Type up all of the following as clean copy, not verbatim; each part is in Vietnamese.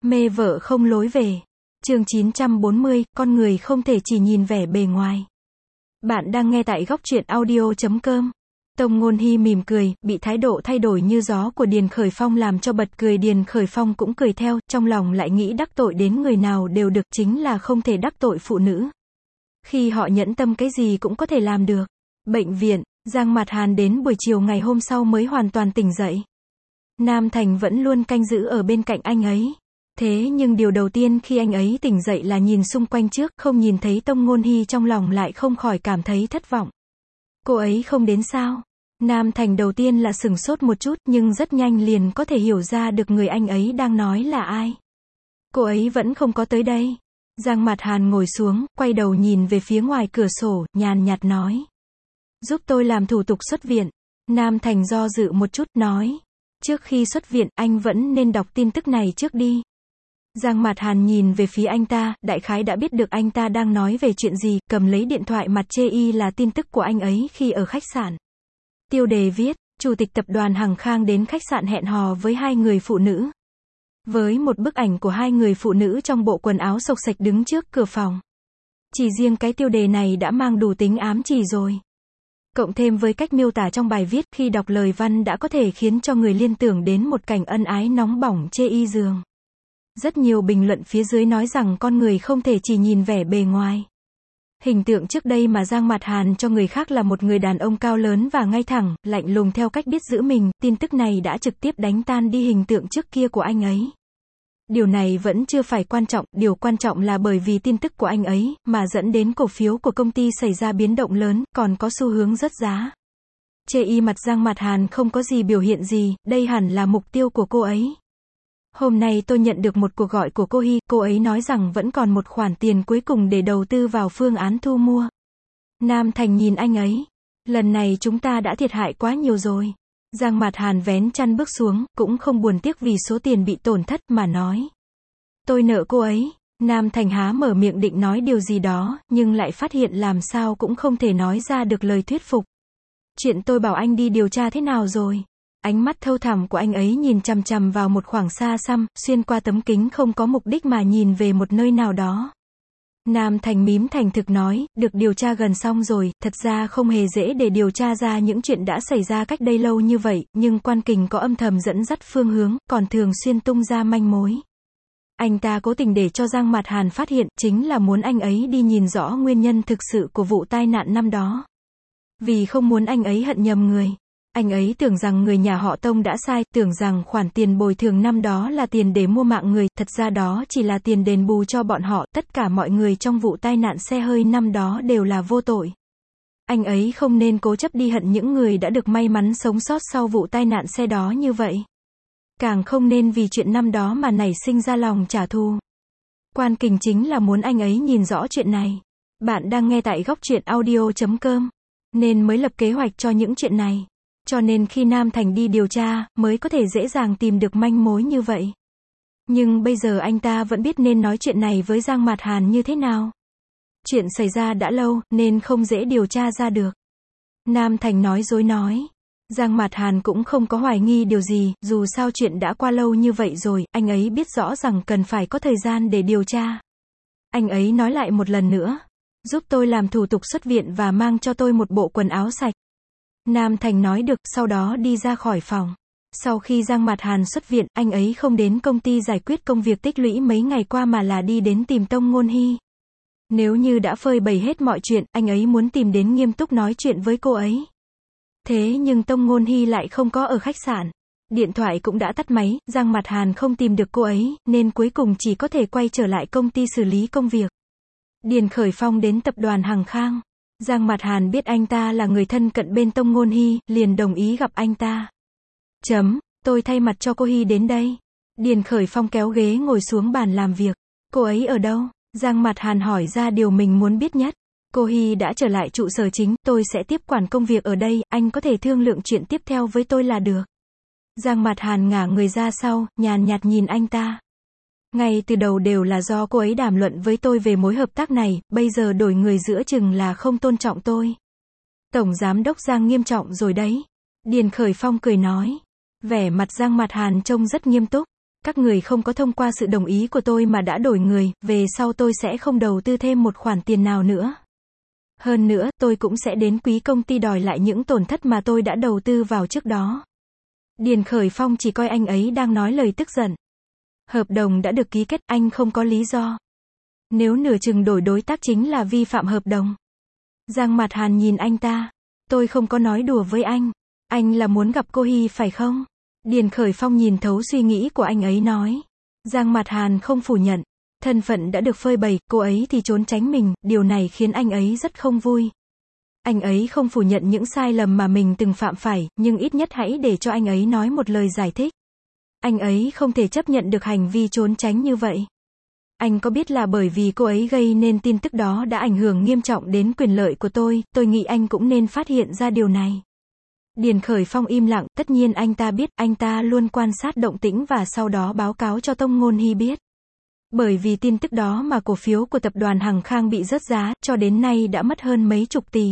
Mê vợ không lối về. Chương 940, con người không thể chỉ nhìn vẻ bề ngoài. Bạn đang nghe tại góc truyện audio.com. Tông Ngôn Hy mỉm cười, bị thái độ thay đổi như gió của Điền Khởi Phong làm cho bật cười. Điền Khởi Phong cũng cười theo, trong lòng lại nghĩ đắc tội đến người nào đều được, chính là không thể đắc tội phụ nữ. Khi họ nhẫn tâm cái gì cũng có thể làm được. Bệnh viện, Giang Mạt Hàn đến buổi chiều ngày hôm sau mới hoàn toàn tỉnh dậy. Nam Thành vẫn luôn canh giữ ở bên cạnh anh ấy. Thế nhưng điều đầu tiên khi anh ấy tỉnh dậy là nhìn xung quanh trước, không nhìn thấy Tông Ngôn Hy, trong lòng lại không khỏi cảm thấy thất vọng. Cô ấy không đến sao? Nam Thành đầu tiên là sửng sốt một chút, nhưng rất nhanh liền có thể hiểu ra được người anh ấy đang nói là ai. Cô ấy vẫn không có tới đây. Giang Mạt Hàn ngồi xuống, quay đầu nhìn về phía ngoài cửa sổ, nhàn nhạt nói. Giúp tôi làm thủ tục xuất viện. Nam Thành do dự một chút, nói. Trước khi xuất viện, anh vẫn nên đọc tin tức này trước đi. Giang Mạt Hàn nhìn về phía anh ta, đại khái đã biết được anh ta đang nói về chuyện gì, cầm lấy điện thoại mặt chê y là tin tức của anh ấy khi ở khách sạn. Tiêu đề viết, Chủ tịch tập đoàn Hằng Khang đến khách sạn hẹn hò với hai người phụ nữ. Với một bức ảnh của hai người phụ nữ trong bộ quần áo xộc xệch đứng trước cửa phòng. Chỉ riêng cái tiêu đề này đã mang đủ tính ám chỉ rồi. Cộng thêm với cách miêu tả trong bài viết, khi đọc lời văn đã có thể khiến cho người liên tưởng đến một cảnh ân ái nóng bỏng chê y giường. Rất nhiều bình luận phía dưới nói rằng con người không thể chỉ nhìn vẻ bề ngoài. Hình tượng trước đây mà Giang Mạt Hàn cho người khác là một người đàn ông cao lớn và ngay thẳng, lạnh lùng theo cách biết giữ mình, tin tức này đã trực tiếp đánh tan đi hình tượng trước kia của anh ấy. Điều này vẫn chưa phải quan trọng, điều quan trọng là bởi vì tin tức của anh ấy, mà dẫn đến cổ phiếu của công ty xảy ra biến động lớn, còn có xu hướng rớt giá. Chê y mặt Giang Mạt Hàn không có gì biểu hiện gì, đây hẳn là mục tiêu của cô ấy. Hôm nay tôi nhận được một cuộc gọi của cô Hy, cô ấy nói rằng vẫn còn một khoản tiền cuối cùng để đầu tư vào phương án thu mua. Nam Thành nhìn anh ấy. Lần này chúng ta đã thiệt hại quá nhiều rồi. Giang Mạt Hàn vén chăn bước xuống, cũng không buồn tiếc vì số tiền bị tổn thất mà nói. Tôi nợ cô ấy. Nam Thành há mở miệng định nói điều gì đó, nhưng lại phát hiện làm sao cũng không thể nói ra được lời thuyết phục. Chuyện tôi bảo anh đi điều tra thế nào rồi? Ánh mắt thâu thẳm của anh ấy nhìn chằm chằm vào một khoảng xa xăm, xuyên qua tấm kính không có mục đích mà nhìn về một nơi nào đó. Nam Thành mím thành thực nói, được điều tra gần xong rồi, thật ra không hề dễ để điều tra ra những chuyện đã xảy ra cách đây lâu như vậy, nhưng Quan Kình có âm thầm dẫn dắt phương hướng, còn thường xuyên tung ra manh mối. Anh ta cố tình để cho Giang Mạt Hàn phát hiện, chính là muốn anh ấy đi nhìn rõ nguyên nhân thực sự của vụ tai nạn năm đó. Vì không muốn anh ấy hận nhầm người. Anh ấy tưởng rằng người nhà họ Tông đã sai, tưởng rằng khoản tiền bồi thường năm đó là tiền để mua mạng người, thật ra đó chỉ là tiền đền bù cho bọn họ, tất cả mọi người trong vụ tai nạn xe hơi năm đó đều là vô tội. Anh ấy không nên cố chấp đi hận những người đã được may mắn sống sót sau vụ tai nạn xe đó như vậy. Càng không nên vì chuyện năm đó mà nảy sinh ra lòng trả thù. Quan Kình chính là muốn anh ấy nhìn rõ chuyện này. Bạn đang nghe tại góc truyện audio.com, nên mới lập kế hoạch cho những chuyện này. Cho nên khi Nam Thành đi điều tra, mới có thể dễ dàng tìm được manh mối như vậy. Nhưng bây giờ anh ta vẫn biết nên nói chuyện này với Giang Mạt Hàn như thế nào. Chuyện xảy ra đã lâu, nên không dễ điều tra ra được. Nam Thành nói dối nói. Giang Mạt Hàn cũng không có hoài nghi điều gì, dù sao chuyện đã qua lâu như vậy rồi, anh ấy biết rõ rằng cần phải có thời gian để điều tra. Anh ấy nói lại một lần nữa. Giúp tôi làm thủ tục xuất viện và mang cho tôi một bộ quần áo sạch. Nam Thành nói được, sau đó đi ra khỏi phòng. Sau khi Giang Mạt Hàn xuất viện, anh ấy không đến công ty giải quyết công việc tích lũy mấy ngày qua mà là đi đến tìm Tông Ngôn Hy. Nếu như đã phơi bày hết mọi chuyện, anh ấy muốn tìm đến nghiêm túc nói chuyện với cô ấy. Thế nhưng Tông Ngôn Hy lại không có ở khách sạn. Điện thoại cũng đã tắt máy, Giang Mạt Hàn không tìm được cô ấy, nên cuối cùng chỉ có thể quay trở lại công ty xử lý công việc. Điền Khởi Phong đến tập đoàn Hằng Khang. Giang Mạt Hàn biết anh ta là người thân cận bên Tông Ngôn Hy, liền đồng ý gặp anh ta. Tôi thay mặt cho cô Hy đến đây. Điền Khởi Phong kéo ghế ngồi xuống bàn làm việc. Cô ấy ở đâu? Giang Mạt Hàn hỏi ra điều mình muốn biết nhất. Cô Hy đã trở lại trụ sở chính, tôi sẽ tiếp quản công việc ở đây, anh có thể thương lượng chuyện tiếp theo với tôi là được. Giang Mạt Hàn ngả người ra sau, nhàn nhạt nhìn anh ta. Ngay từ đầu đều là do cô ấy đàm luận với tôi về mối hợp tác này, bây giờ đổi người giữa chừng là không tôn trọng tôi. Tổng giám đốc Giang nghiêm trọng rồi đấy. Điền Khởi Phong cười nói. Vẻ mặt Giang Mạt Hàn trông rất nghiêm túc. Các người không có thông qua sự đồng ý của tôi mà đã đổi người, về sau tôi sẽ không đầu tư thêm một khoản tiền nào nữa. Hơn nữa, tôi cũng sẽ đến quý công ty đòi lại những tổn thất mà tôi đã đầu tư vào trước đó. Điền Khởi Phong chỉ coi anh ấy đang nói lời tức giận. Hợp đồng đã được ký kết, anh không có lý do. Nếu nửa chừng đổi đối tác chính là vi phạm hợp đồng. Giang Mạt Hàn nhìn anh ta. Tôi không có nói đùa với anh. Anh là muốn gặp cô Hy phải không? Điền Khởi Phong nhìn thấu suy nghĩ của anh ấy nói. Giang Mạt Hàn không phủ nhận. Thân phận đã được phơi bày, cô ấy thì trốn tránh mình, điều này khiến anh ấy rất không vui. Anh ấy không phủ nhận những sai lầm mà mình từng phạm phải, nhưng ít nhất hãy để cho anh ấy nói một lời giải thích. Anh ấy không thể chấp nhận được hành vi trốn tránh như vậy. Anh có biết là bởi vì cô ấy gây nên tin tức đó đã ảnh hưởng nghiêm trọng đến quyền lợi của tôi nghĩ anh cũng nên phát hiện ra điều này. Điền Khởi Phong im lặng, tất nhiên anh ta biết, anh ta luôn quan sát động tĩnh và sau đó báo cáo cho Tông Ngôn Hy biết. Bởi vì tin tức đó mà cổ phiếu của tập đoàn Hằng Khang bị rớt giá, cho đến nay đã mất hơn mấy chục tỷ.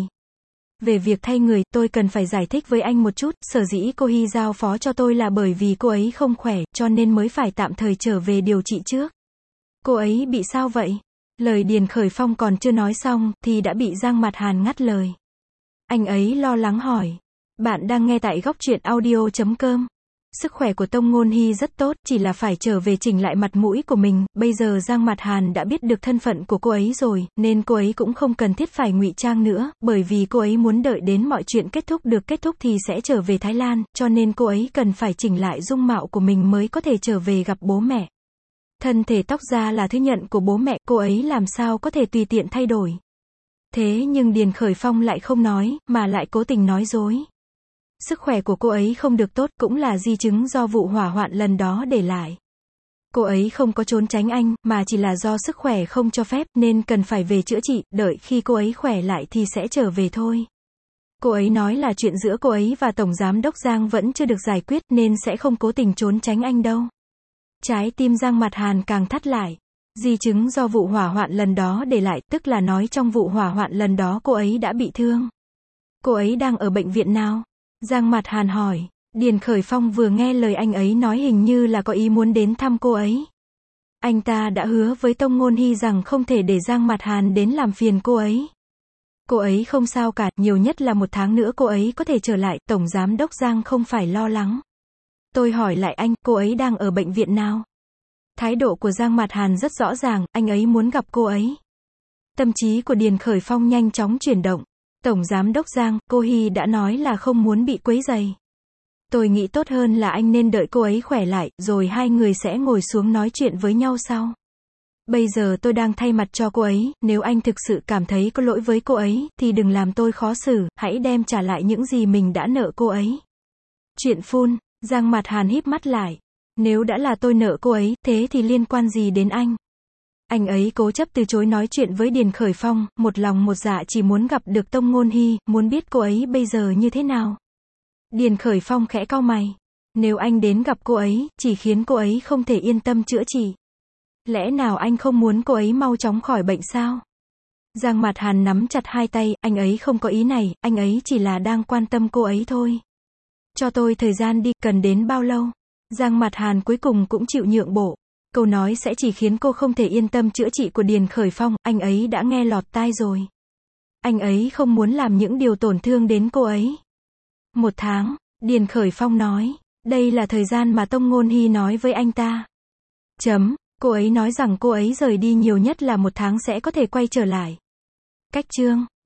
Về việc thay người, tôi cần phải giải thích với anh một chút, sở dĩ cô Hy giao phó cho tôi là bởi vì cô ấy không khỏe, cho nên mới phải tạm thời trở về điều trị trước. Cô ấy bị sao vậy? Lời Điền Khởi Phong còn chưa nói xong, thì đã bị Giang Mạt Hàn ngắt lời. Anh ấy lo lắng hỏi. Bạn đang nghe tại góc truyện audio.com. Sức khỏe của Tông Ngôn Hy rất tốt, chỉ là phải trở về chỉnh lại mặt mũi của mình, bây giờ Giang Mạt Hàn đã biết được thân phận của cô ấy rồi, nên cô ấy cũng không cần thiết phải ngụy trang nữa, bởi vì cô ấy muốn đợi đến mọi chuyện kết thúc thì sẽ trở về Thái Lan, cho nên cô ấy cần phải chỉnh lại dung mạo của mình mới có thể trở về gặp bố mẹ. Thân thể tóc da là thứ nhận của bố mẹ, cô ấy làm sao có thể tùy tiện thay đổi. Thế nhưng Điền Khởi Phong lại không nói, mà lại cố tình nói dối. Sức khỏe của cô ấy không được tốt, cũng là di chứng do vụ hỏa hoạn lần đó để lại. Cô ấy không có trốn tránh anh, mà chỉ là do sức khỏe không cho phép, nên cần phải về chữa trị, đợi khi cô ấy khỏe lại thì sẽ trở về thôi. Cô ấy nói là chuyện giữa cô ấy và Tổng Giám đốc Giang vẫn chưa được giải quyết, nên sẽ không cố tình trốn tránh anh đâu. Trái tim Giang Mạt Hàn càng thắt lại. Di chứng do vụ hỏa hoạn lần đó để lại, tức là nói trong vụ hỏa hoạn lần đó cô ấy đã bị thương. Cô ấy đang ở bệnh viện nào? Giang Mạt Hàn hỏi. Điền Khởi Phong vừa nghe lời anh ấy nói hình như là có ý muốn đến thăm cô ấy. Anh ta đã hứa với Tông Ngôn Hy rằng không thể để Giang Mạt Hàn đến làm phiền cô ấy. Cô ấy không sao cả, nhiều nhất là 1 tháng nữa cô ấy có thể trở lại, Tổng Giám đốc Giang không phải lo lắng. Tôi hỏi lại anh, cô ấy đang ở bệnh viện nào? Thái độ của Giang Mạt Hàn rất rõ ràng, anh ấy muốn gặp cô ấy. Tâm trí của Điền Khởi Phong nhanh chóng chuyển động. Tổng Giám đốc Giang, cô Hy đã nói là không muốn bị quấy rầy. Tôi nghĩ tốt hơn là anh nên đợi cô ấy khỏe lại, rồi hai người sẽ ngồi xuống nói chuyện với nhau sau. Bây giờ tôi đang thay mặt cho cô ấy, nếu anh thực sự cảm thấy có lỗi với cô ấy, thì đừng làm tôi khó xử, hãy đem trả lại những gì mình đã nợ cô ấy. Chuyện phun, Giang Mạt Hàn híp mắt lại. Nếu đã là tôi nợ cô ấy, thế thì liên quan gì đến anh? Anh ấy cố chấp từ chối nói chuyện với Điền Khởi Phong, một lòng một dạ chỉ muốn gặp được Tông Ngôn Hy, muốn biết cô ấy bây giờ như thế nào. Điền Khởi Phong khẽ cau mày. Nếu anh đến gặp cô ấy, chỉ khiến cô ấy không thể yên tâm chữa trị. Lẽ nào anh không muốn cô ấy mau chóng khỏi bệnh sao? Giang Mạt Hàn nắm chặt hai tay, anh ấy không có ý này, anh ấy chỉ là đang quan tâm cô ấy thôi. Cho tôi thời gian đi, cần đến bao lâu? Giang Mạt Hàn cuối cùng cũng chịu nhượng bộ. Câu nói sẽ chỉ khiến cô không thể yên tâm chữa trị của Điền Khởi Phong, anh ấy đã nghe lọt tai rồi. Anh ấy không muốn làm những điều tổn thương đến cô ấy. 1 tháng, Điền Khởi Phong nói. Đây là thời gian mà Tông Ngôn Hy nói với anh ta. Cô ấy nói rằng cô ấy rời đi nhiều nhất là 1 tháng sẽ có thể quay trở lại. Cách chương